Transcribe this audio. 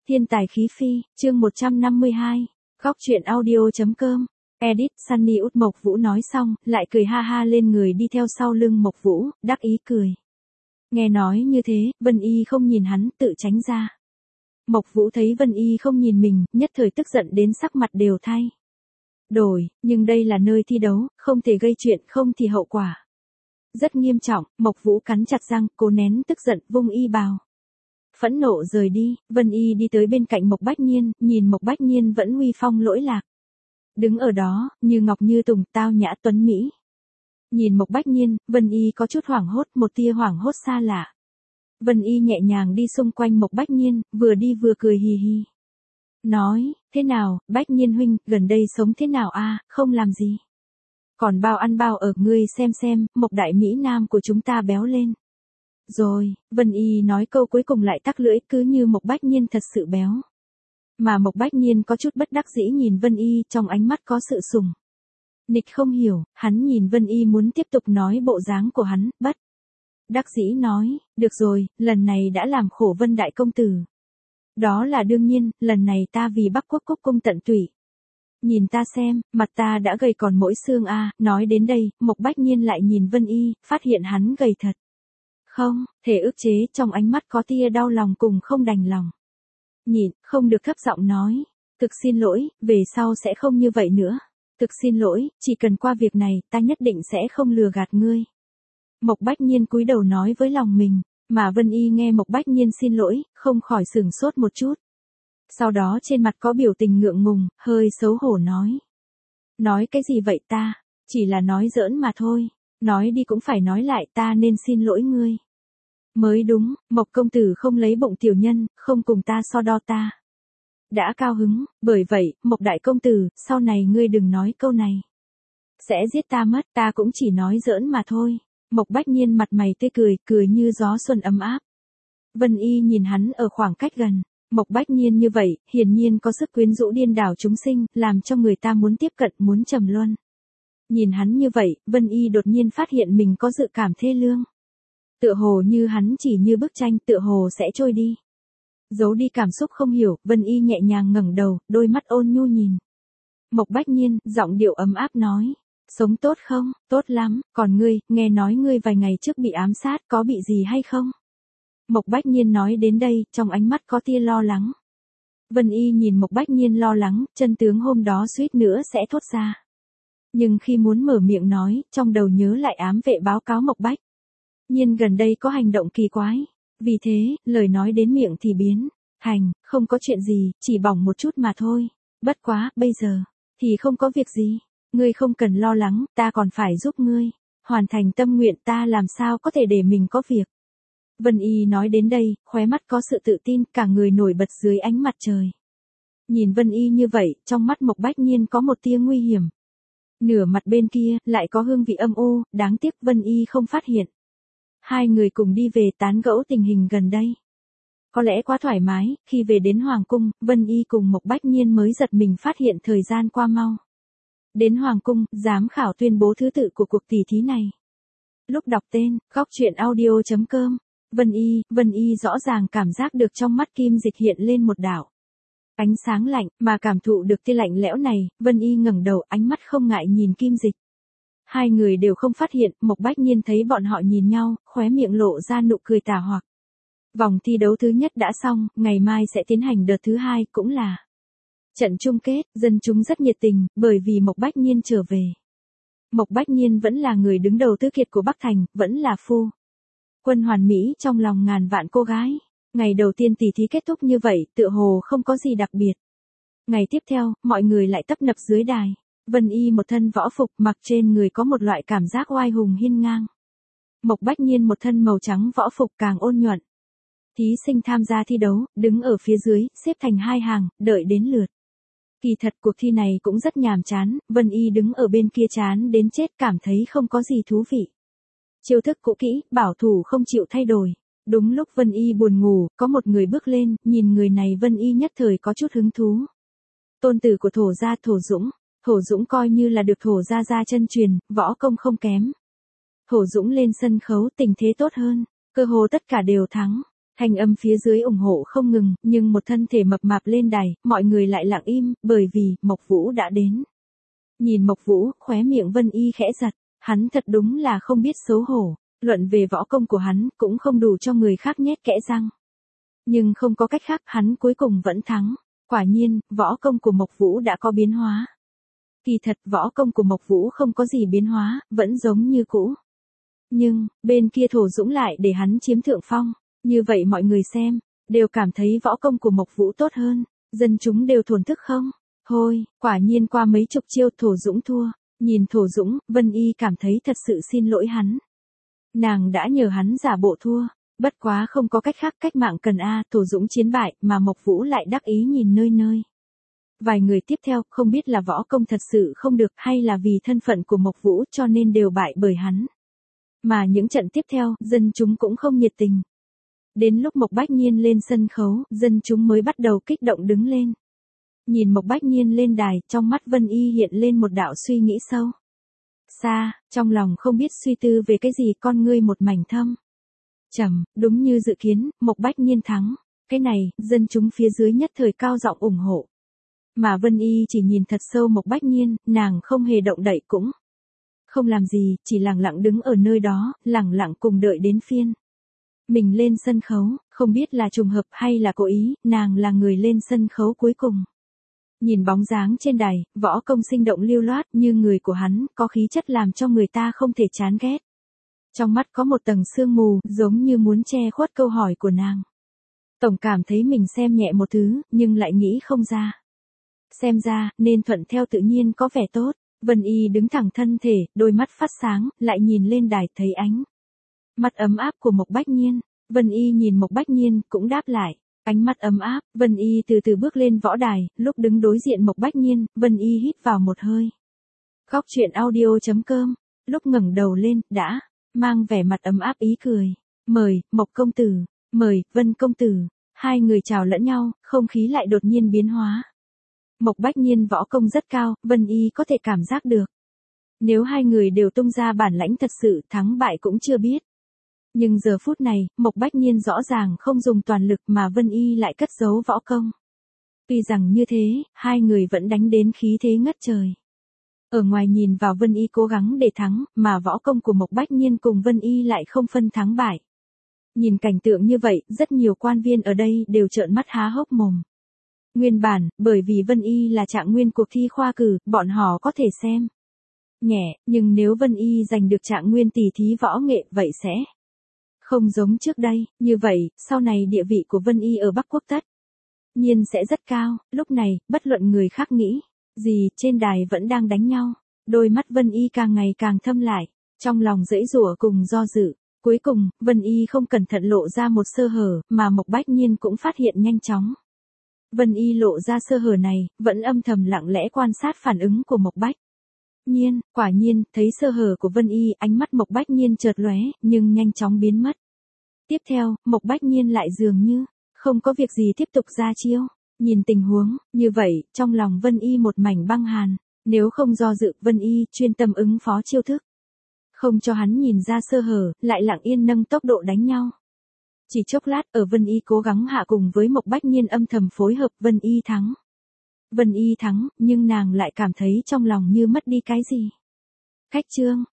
Thiên tài khí phi, chương 152, góc truyện audio.com, edit, Sunny út Mộc Vũ nói xong, lại cười ha ha lên người đi theo sau lưng Mộc Vũ, đắc ý cười. Nghe nói như thế, Vân Y không nhìn hắn, tự tránh ra. Mộc Vũ thấy Vân Y không nhìn mình, nhất thời tức giận đến sắc mặt đều thay đổi, nhưng đây là nơi thi đấu, không thể gây chuyện, không thì hậu quả rất nghiêm trọng. Mộc Vũ cắn chặt răng, cố nén tức giận, vung y bào. Phẫn nộ rời đi, Vân Y đi tới bên cạnh Mộc Bách Nhiên, nhìn Mộc Bách Nhiên vẫn uy phong lỗi lạc. Đứng ở đó, như ngọc như tùng, tao nhã tuấn mỹ. Nhìn Mộc Bách Nhiên, Vân Y có chút hoảng hốt, một tia hoảng hốt xa lạ. Vân Y nhẹ nhàng đi xung quanh Mộc Bách Nhiên, vừa đi vừa cười hì hì. Nói, thế nào, Bách Nhiên huynh, gần đây sống thế nào a, không làm gì. Còn bao ăn bao ở, ngươi xem, Mộc đại Mỹ Nam của chúng ta béo lên. Rồi, Vân Y nói câu cuối cùng lại tắc lưỡi, cứ như Mộc Bách Nhiên thật sự béo. Mà Mộc Bách Nhiên có chút bất đắc dĩ nhìn Vân Y, trong ánh mắt có sự sùng nịch không hiểu, hắn nhìn Vân Y muốn tiếp tục nói bộ dáng của hắn, bất đắc dĩ nói, được rồi, lần này đã làm khổ Vân đại công tử. Đó là đương nhiên, lần này ta vì Bắc Quốc Cúc cung tận tụy. Nhìn ta xem, mặt ta đã gầy còn mỗi xương a. Nói đến đây, Mộc Bách Nhiên lại nhìn Vân Y, phát hiện hắn gầy thật. Không, thể ức chế, trong ánh mắt có tia đau lòng cùng không đành lòng. Nhịn, không được thấp giọng nói, thực xin lỗi, về sau sẽ không như vậy nữa. Thực xin lỗi, chỉ cần qua việc này, ta nhất định sẽ không lừa gạt ngươi. Mộc Bách Nhiên cúi đầu nói với lòng mình, mà Vân Y nghe Mộc Bách Nhiên xin lỗi, không khỏi sửng sốt một chút. Sau đó trên mặt có biểu tình ngượng ngùng, hơi xấu hổ nói. Nói cái gì vậy ta, chỉ là nói giỡn mà thôi, nói đi cũng phải nói lại, ta nên xin lỗi ngươi. Mới đúng, Mộc công tử không lấy bụng tiểu nhân, không cùng ta so đo ta. Đã cao hứng, bởi vậy, Mộc đại công tử, sau này ngươi đừng nói câu này. Sẽ giết ta mất, ta cũng chỉ nói giỡn mà thôi. Mộc Bách Nhiên mặt mày tươi cười, cười như gió xuân ấm áp. Vân Y nhìn hắn ở khoảng cách gần. Mộc Bách Nhiên như vậy, hiển nhiên có sức quyến rũ điên đảo chúng sinh, làm cho người ta muốn tiếp cận, muốn trầm luân. Nhìn hắn như vậy, Vân Y đột nhiên phát hiện mình có dự cảm thê lương. Tựa hồ như hắn chỉ như bức tranh, tựa hồ sẽ trôi đi. Giấu đi cảm xúc không hiểu, Vân Y nhẹ nhàng ngẩng đầu, đôi mắt ôn nhu nhìn. Mộc Bách Nhiên, giọng điệu ấm áp nói. Sống tốt không? Tốt lắm, còn ngươi, nghe nói ngươi vài ngày trước bị ám sát, có bị gì hay không? Mộc Bách Nhiên nói đến đây, trong ánh mắt có tia lo lắng. Vân Y nhìn Mộc Bách Nhiên lo lắng, chân tướng hôm đó suýt nữa sẽ thốt ra. Nhưng khi muốn mở miệng nói, trong đầu nhớ lại ám vệ báo cáo Mộc Bách Nhiên gần đây có hành động kỳ quái. Vì thế, lời nói đến miệng thì biến thành, không có chuyện gì, chỉ bỏng một chút mà thôi. Bất quá, bây giờ, thì không có việc gì. Ngươi không cần lo lắng, ta còn phải giúp ngươi. Hoàn thành tâm nguyện, ta làm sao có thể để mình có việc. Vân Y nói đến đây, khóe mắt có sự tự tin, cả người nổi bật dưới ánh mặt trời. Nhìn Vân Y như vậy, trong mắt Mộc Bách Nhiên có một tia nguy hiểm. Nửa mặt bên kia, lại có hương vị âm u, đáng tiếc Vân Y không phát hiện. Hai người cùng đi về tán gẫu tình hình gần đây. Có lẽ quá thoải mái, khi về đến Hoàng Cung, Vân Y cùng Mộc Bách Nhiên mới giật mình phát hiện thời gian qua mau. Đến Hoàng Cung, giám khảo tuyên bố thứ tự của cuộc tỷ thí này. Lúc đọc tên, góc truyện audio.com, Vân Y rõ ràng cảm giác được trong mắt Kim Dịch hiện lên một đạo ánh sáng lạnh, mà cảm thụ được tia lạnh lẽo này, Vân Y ngẩng đầu, ánh mắt không ngại nhìn Kim Dịch. Hai người đều không phát hiện, Mộc Bách Nhiên thấy bọn họ nhìn nhau, khóe miệng lộ ra nụ cười tà hoặc. Vòng thi đấu thứ nhất đã xong, ngày mai sẽ tiến hành đợt thứ hai, cũng là trận chung kết, dân chúng rất nhiệt tình, bởi vì Mộc Bách Nhiên trở về. Mộc Bách Nhiên vẫn là người đứng đầu tứ kiệt của Bắc Thành, vẫn là phu quân hoàn mỹ trong lòng ngàn vạn cô gái. Ngày đầu tiên tỷ thí kết thúc như vậy, tựa hồ không có gì đặc biệt. Ngày tiếp theo, mọi người lại tấp nập dưới đài. Vân Y một thân võ phục, mặc trên người có một loại cảm giác oai hùng hiên ngang. Mộc Bách Nhiên một thân màu trắng võ phục càng ôn nhuận. Thí sinh tham gia thi đấu, đứng ở phía dưới, xếp thành hai hàng, đợi đến lượt. Kỳ thật cuộc thi này cũng rất nhàm chán, Vân Y đứng ở bên kia chán đến chết, cảm thấy không có gì thú vị. Chiêu thức cũ kỹ, bảo thủ không chịu thay đổi. Đúng lúc Vân Y buồn ngủ, có một người bước lên, nhìn người này Vân Y nhất thời có chút hứng thú. Tôn tử của Thổ gia Thổ Dũng coi như là được Thổ gia chân truyền, võ công không kém. Thổ Dũng lên sân khấu, tình thế tốt hơn, cơ hồ tất cả đều thắng. Thanh âm phía dưới ủng hộ không ngừng, nhưng một thân thể mập mạp lên đài, mọi người lại lặng im, bởi vì, Mộc Vũ đã đến. Nhìn Mộc Vũ, khóe miệng Vân Y khẽ giật, hắn thật đúng là không biết xấu hổ, luận về võ công của hắn, cũng không đủ cho người khác nhét kẽ răng. Nhưng không có cách khác, hắn cuối cùng vẫn thắng. Quả nhiên, võ công của Mộc Vũ đã có biến hóa. Kỳ thật, võ công của Mộc Vũ không có gì biến hóa, vẫn giống như cũ. Nhưng, bên kia Thổ Dũng lại để hắn chiếm thượng phong. Như vậy mọi người xem, đều cảm thấy võ công của Mộc Vũ tốt hơn, dân chúng đều thổn thức không? Thôi, quả nhiên qua mấy chục chiêu Thổ Dũng thua, nhìn Thổ Dũng, Vân Y cảm thấy thật sự xin lỗi hắn. Nàng đã nhờ hắn giả bộ thua, bất quá không có cách khác, cách mạng cần Thổ Dũng chiến bại mà Mộc Vũ lại đắc ý nhìn nơi nơi. Vài người tiếp theo không biết là võ công thật sự không được hay là vì thân phận của Mộc Vũ cho nên đều bại bởi hắn. Mà những trận tiếp theo, dân chúng cũng không nhiệt tình. Đến lúc Mộc Bách Nhiên lên sân khấu, dân chúng mới bắt đầu kích động đứng lên. Nhìn Mộc Bách Nhiên lên đài, trong mắt Vân Y hiện lên một đạo suy nghĩ sâu. Xa, trong lòng không biết suy tư về cái gì, con ngươi một mảnh thâm. Trầm, đúng như dự kiến, Mộc Bách Nhiên thắng. Cái này, dân chúng phía dưới nhất thời cao giọng ủng hộ. Mà Vân Y chỉ nhìn thật sâu Mộc Bách Nhiên, nàng không hề động đậy cũng không làm gì, chỉ lặng lặng đứng ở nơi đó, lặng lặng cùng đợi đến phiên mình lên sân khấu, không biết là trùng hợp hay là cố ý, nàng là người lên sân khấu cuối cùng. Nhìn bóng dáng trên đài, võ công sinh động lưu loát như người của hắn, có khí chất làm cho người ta không thể chán ghét. Trong mắt có một tầng sương mù, giống như muốn che khuất câu hỏi của nàng. Tổng cảm thấy mình xem nhẹ một thứ, nhưng lại nghĩ không ra. Xem ra, nên thuận theo tự nhiên có vẻ tốt. Vân Y đứng thẳng thân thể, đôi mắt phát sáng, lại nhìn lên đài thấy ánh mắt ấm áp của Mộc Bách Nhiên. Vân Y nhìn Mộc Bách Nhiên, cũng đáp lại. Ánh mắt ấm áp, Vân Y từ từ bước lên võ đài, lúc đứng đối diện Mộc Bách Nhiên, Vân Y hít vào một hơi. Góc truyện audio.com, lúc ngẩng đầu lên, đã mang vẻ mặt ấm áp ý cười. Mời, Mộc công tử, mời, Vân công tử. Hai người chào lẫn nhau, không khí lại đột nhiên biến hóa. Mộc Bách Nhiên võ công rất cao, Vân Y có thể cảm giác được. Nếu hai người đều tung ra bản lãnh thật sự, thắng bại cũng chưa biết. Nhưng giờ phút này, Mộc Bách Nhiên rõ ràng không dùng toàn lực mà Vân Y lại cất giấu võ công. Tuy rằng như thế, hai người vẫn đánh đến khí thế ngất trời. Ở ngoài nhìn vào Vân Y cố gắng để thắng, mà võ công của Mộc Bách Nhiên cùng Vân Y lại không phân thắng bại. Nhìn cảnh tượng như vậy, rất nhiều quan viên ở đây đều trợn mắt há hốc mồm. Nguyên bản, bởi vì Vân Y là trạng nguyên cuộc thi khoa cử, bọn họ có thể xem nhẹ, nhưng nếu Vân Y giành được trạng nguyên tỷ thí võ nghệ, vậy sẽ không giống trước đây, như vậy, sau này địa vị của Vân Y ở Bắc Quốc tất nhiên sẽ rất cao. Lúc này, bất luận người khác nghĩ gì, trên đài vẫn đang đánh nhau. Đôi mắt Vân Y càng ngày càng thâm lại, trong lòng giãy giụa cùng do dự. Cuối cùng, Vân Y không cẩn thận lộ ra một sơ hở, mà Mộc Bách Nhiên cũng phát hiện nhanh chóng. Vân Y lộ ra sơ hở này, vẫn âm thầm lặng lẽ quan sát phản ứng của Mộc Bách Nhiên. Quả nhiên, thấy sơ hở của Vân Y, ánh mắt Mộc Bách Nhiên chợt lóe, nhưng nhanh chóng biến mất. Tiếp theo, Mộc Bách Nhiên lại dường như không có việc gì tiếp tục ra chiêu. Nhìn tình huống như vậy, trong lòng Vân Y một mảnh băng hàn. Nếu không do dự, Vân Y chuyên tâm ứng phó chiêu thức, không cho hắn nhìn ra sơ hở, lại lặng yên nâng tốc độ đánh nhau. Chỉ chốc lát, ở Vân Y cố gắng hạ cùng với Mộc Bách Nhiên âm thầm phối hợp, Vân Y thắng. Vân Y thắng, nhưng nàng lại cảm thấy trong lòng như mất đi cái gì. Khách trương,